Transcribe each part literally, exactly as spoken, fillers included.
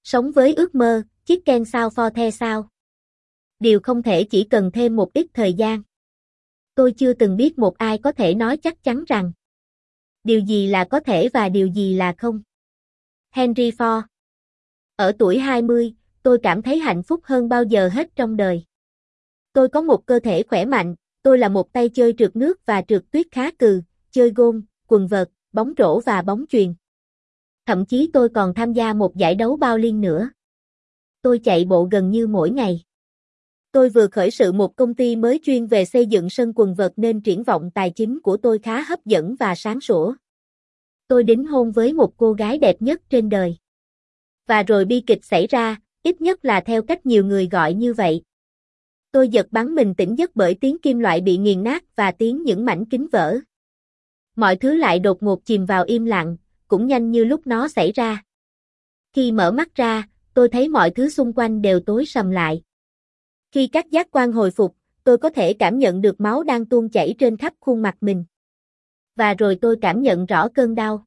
Sống với ước mơ, chiếc ken sao for the sao. Điều không thể chỉ cần thêm một ít thời gian. Tôi chưa từng biết một ai có thể nói chắc chắn rằng điều gì là có thể và điều gì là không. Henry Ford. Ở tuổi hai mươi, tôi cảm thấy hạnh phúc hơn bao giờ hết trong đời. Tôi có một cơ thể khỏe mạnh, tôi là một tay chơi trượt nước và trượt tuyết khá cừ, chơi golf, quần vợt, bóng rổ và bóng chuyền. Thậm chí tôi còn tham gia một giải đấu bao liên nữa. Tôi chạy bộ gần như mỗi ngày. Tôi vừa khởi sự một công ty mới chuyên về xây dựng sân quần vợt nên triển vọng tài chính của tôi khá hấp dẫn và sáng sủa. Tôi đính hôn với một cô gái đẹp nhất trên đời. Và rồi bi kịch xảy ra, ít nhất là theo cách nhiều người gọi như vậy. Tôi giật bắn mình tỉnh giấc bởi tiếng kim loại bị nghiền nát và tiếng những mảnh kính vỡ. Mọi thứ lại đột ngột chìm vào im lặng, cũng nhanh như lúc nó xảy ra. Khi mở mắt ra, tôi thấy mọi thứ xung quanh đều tối sầm lại. Khi các giác quan hồi phục, tôi có thể cảm nhận được máu đang tuôn chảy trên khắp khuôn mặt mình. Và rồi tôi cảm nhận rõ cơn đau.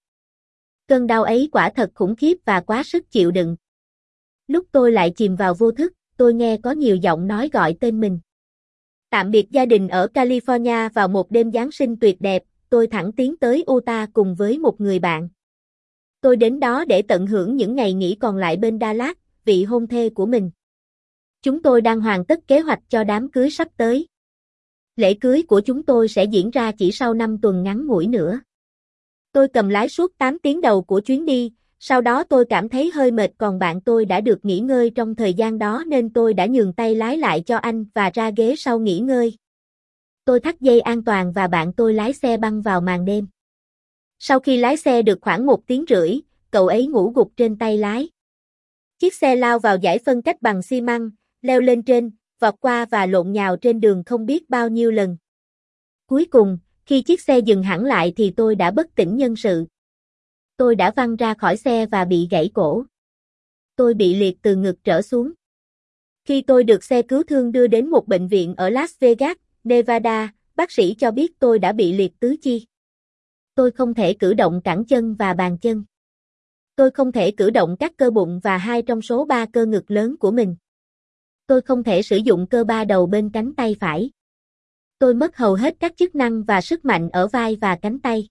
Cơn đau ấy quả thật khủng khiếp và quá sức chịu đựng. Lúc tôi lại chìm vào vô thức, tôi nghe có nhiều giọng nói gọi tên mình. Tạm biệt gia đình ở California vào một đêm Giáng sinh tuyệt đẹp, tôi thẳng tiến tới Utah cùng với một người bạn. Tôi đến đó để tận hưởng những ngày nghỉ còn lại bên Dallas, vị hôn thê của mình. Chúng tôi đang hoàn tất kế hoạch cho đám cưới sắp tới. Lễ cưới của chúng tôi sẽ diễn ra chỉ sau năm tuần ngắn ngủi nữa. Tôi cầm lái suốt tám tiếng đầu của chuyến đi, sau đó tôi cảm thấy hơi mệt còn bạn tôi đã được nghỉ ngơi trong thời gian đó nên tôi đã nhường tay lái lại cho anh và ra ghế sau nghỉ ngơi. Tôi thắt dây an toàn và bạn tôi lái xe băng vào màn đêm. Sau khi lái xe được khoảng một tiếng rưỡi, cậu ấy ngủ gục trên tay lái. Chiếc xe lao vào dải phân cách bằng xi măng, leo lên trên, vọt qua và lộn nhào trên đường không biết bao nhiêu lần. Cuối cùng, khi chiếc xe dừng hẳn lại thì tôi đã bất tỉnh nhân sự. Tôi đã văng ra khỏi xe và bị gãy cổ. Tôi bị liệt từ ngực trở xuống. Khi tôi được xe cứu thương đưa đến một bệnh viện ở Las Vegas, Nevada, bác sĩ cho biết tôi đã bị liệt tứ chi. Tôi không thể cử động cẳng chân và bàn chân. Tôi không thể cử động các cơ bụng và hai trong số ba cơ ngực lớn của mình. Tôi không thể sử dụng cơ ba đầu bên cánh tay phải. Tôi mất hầu hết các chức năng và sức mạnh ở vai và cánh tay.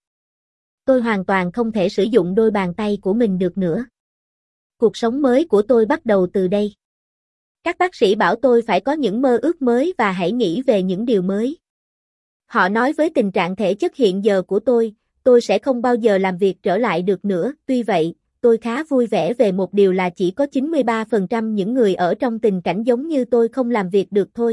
Tôi hoàn toàn không thể sử dụng đôi bàn tay của mình được nữa. Cuộc sống mới của tôi bắt đầu từ đây. Các bác sĩ bảo tôi phải có những mơ ước mới và hãy nghĩ về những điều mới. Họ nói với tình trạng thể chất hiện giờ của tôi, tôi sẽ không bao giờ làm việc trở lại được nữa. Tuy vậy, tôi khá vui vẻ về một điều là chỉ có chín mươi ba phần trăm những người ở trong tình cảnh giống như tôi không làm việc được thôi.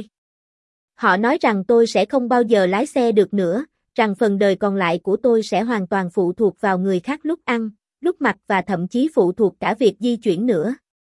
Họ nói rằng tôi sẽ không bao giờ lái xe được nữa, rằng phần đời còn lại của tôi sẽ hoàn toàn phụ thuộc vào người khác lúc ăn, lúc mặc và thậm chí phụ thuộc cả việc di chuyển nữa.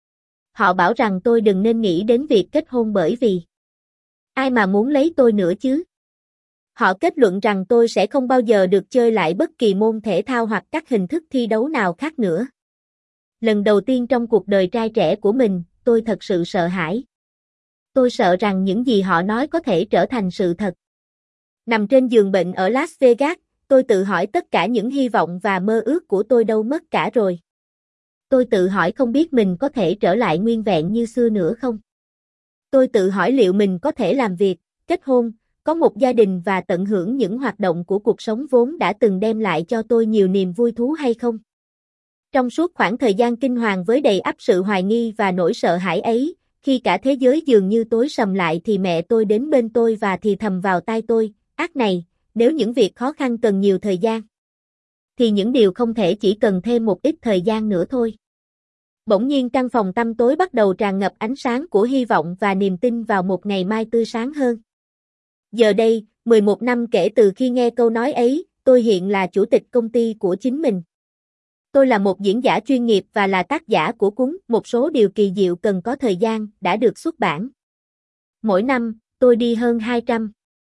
Họ bảo rằng tôi đừng nên nghĩ đến việc kết hôn bởi vì ai mà muốn lấy tôi nữa chứ? Họ kết luận rằng tôi sẽ không bao giờ được chơi lại bất kỳ môn thể thao hoặc các hình thức thi đấu nào khác nữa. Lần đầu tiên trong cuộc đời trai trẻ của mình, tôi thật sự sợ hãi. Tôi sợ rằng những gì họ nói có thể trở thành sự thật. Nằm trên giường bệnh ở Las Vegas, tôi tự hỏi tất cả những hy vọng và mơ ước của tôi đâu mất cả rồi. Tôi tự hỏi không biết mình có thể trở lại nguyên vẹn như xưa nữa không. Tôi tự hỏi liệu mình có thể làm việc, kết hôn, có một gia đình và tận hưởng những hoạt động của cuộc sống vốn đã từng đem lại cho tôi nhiều niềm vui thú hay không. Trong suốt khoảng thời gian kinh hoàng với đầy ắp sự hoài nghi và nỗi sợ hãi ấy, khi cả thế giới dường như tối sầm lại thì mẹ tôi đến bên tôi và thì thầm vào tai tôi, ác này, nếu những việc khó khăn cần nhiều thời gian, thì những điều không thể chỉ cần thêm một ít thời gian nữa thôi. Bỗng nhiên căn phòng tăm tối bắt đầu tràn ngập ánh sáng của hy vọng và niềm tin vào một ngày mai tươi sáng hơn. Giờ đây, mười một năm kể từ khi nghe câu nói ấy, tôi hiện là chủ tịch công ty của chính mình. Tôi là một diễn giả chuyên nghiệp và là tác giả của cuốn Một số điều kỳ diệu cần có thời gian đã được xuất bản. Mỗi năm, tôi đi hơn hai trăm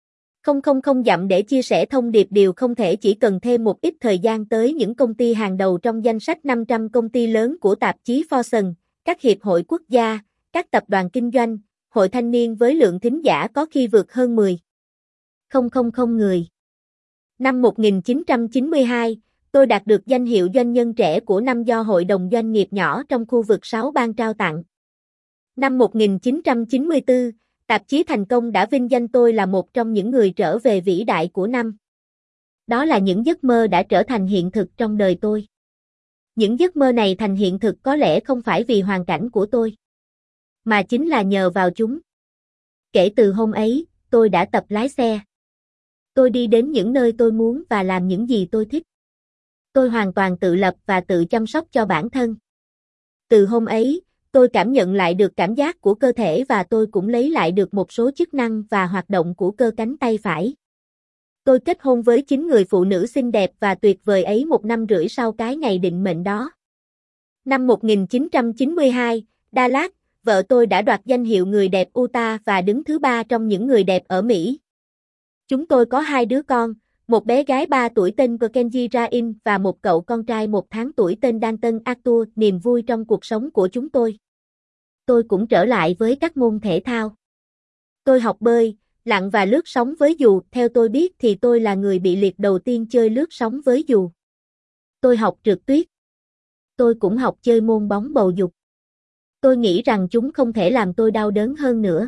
nghìn dặm để chia sẻ thông điệp điều không thể chỉ cần thêm một ít thời gian tới những công ty hàng đầu trong danh sách năm trăm công ty lớn của tạp chí Fortune, các hiệp hội quốc gia, các tập đoàn kinh doanh, hội thanh niên với lượng thính giả có khi vượt hơn mười nghìn người. Năm một nghìn chín trăm chín mươi hai, Tôi đạt được danh hiệu doanh nhân trẻ của năm do Hội đồng Doanh nghiệp nhỏ trong khu vực sáu bang trao tặng. Năm một nghìn chín trăm chín mươi tư, tạp chí Thành công đã vinh danh tôi là một trong những người trở về vĩ đại của năm. Đó là những giấc mơ đã trở thành hiện thực trong đời tôi. Những giấc mơ này thành hiện thực có lẽ không phải vì hoàn cảnh của tôi, mà chính là nhờ vào chúng. Kể từ hôm ấy, tôi đã tập lái xe. Tôi đi đến những nơi tôi muốn và làm những gì tôi thích. Tôi hoàn toàn tự lập và tự chăm sóc cho bản thân. Từ hôm ấy, tôi cảm nhận lại được cảm giác của cơ thể và tôi cũng lấy lại được một số chức năng và hoạt động của cơ cánh tay phải. Tôi kết hôn với chính người phụ nữ xinh đẹp và tuyệt vời ấy một năm rưỡi sau cái ngày định mệnh đó. Năm một nghìn chín trăm chín mươi hai, Dallas, vợ tôi đã đoạt danh hiệu người đẹp Utah và đứng thứ ba trong những người đẹp ở Mỹ. Chúng tôi có hai đứa con, một bé gái ba tuổi tên Kenji Rain và một cậu con trai một tháng tuổi tên Dalton Arthur. Niềm vui trong cuộc sống của chúng tôi. Tôi cũng trở lại với các môn thể thao. Tôi học bơi, lặn và lướt sóng với dù. Theo tôi biết thì tôi là người bị liệt đầu tiên chơi lướt sóng với dù. Tôi học trượt tuyết. Tôi cũng học chơi môn bóng bầu dục. Tôi nghĩ rằng chúng không thể làm tôi đau đớn hơn nữa.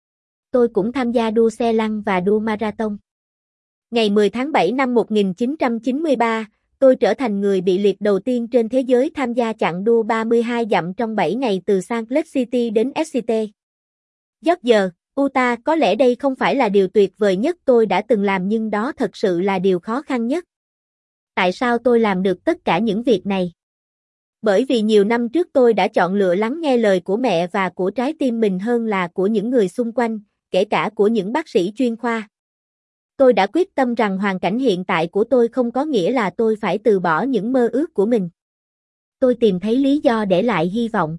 Tôi cũng tham gia đua xe lăn và đua marathon. Ngày mười tháng bảy năm một nghìn chín trăm chín mươi ba, tôi trở thành người bị liệt đầu tiên trên thế giới tham gia chặng đua ba mươi hai dặm trong bảy ngày từ Salt Lake City đến Exeter, Georgia, Utah. Có lẽ đây không phải là điều tuyệt vời nhất tôi đã từng làm nhưng đó thật sự là điều khó khăn nhất. Tại sao tôi làm được tất cả những việc này? Bởi vì nhiều năm trước tôi đã chọn lựa lắng nghe lời của mẹ và của trái tim mình hơn là của những người xung quanh, kể cả của những bác sĩ chuyên khoa. Tôi đã quyết tâm rằng hoàn cảnh hiện tại của tôi không có nghĩa là tôi phải từ bỏ những mơ ước của mình. Tôi tìm thấy lý do để lại hy vọng.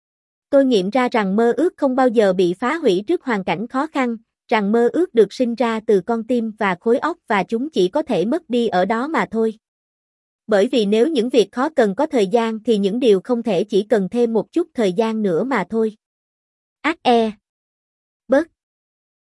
Tôi nghiệm ra rằng mơ ước không bao giờ bị phá hủy trước hoàn cảnh khó khăn, rằng mơ ước được sinh ra từ con tim và khối óc và chúng chỉ có thể mất đi ở đó mà thôi. Bởi vì nếu những việc khó cần có thời gian thì những điều không thể chỉ cần thêm một chút thời gian nữa mà thôi. Ác e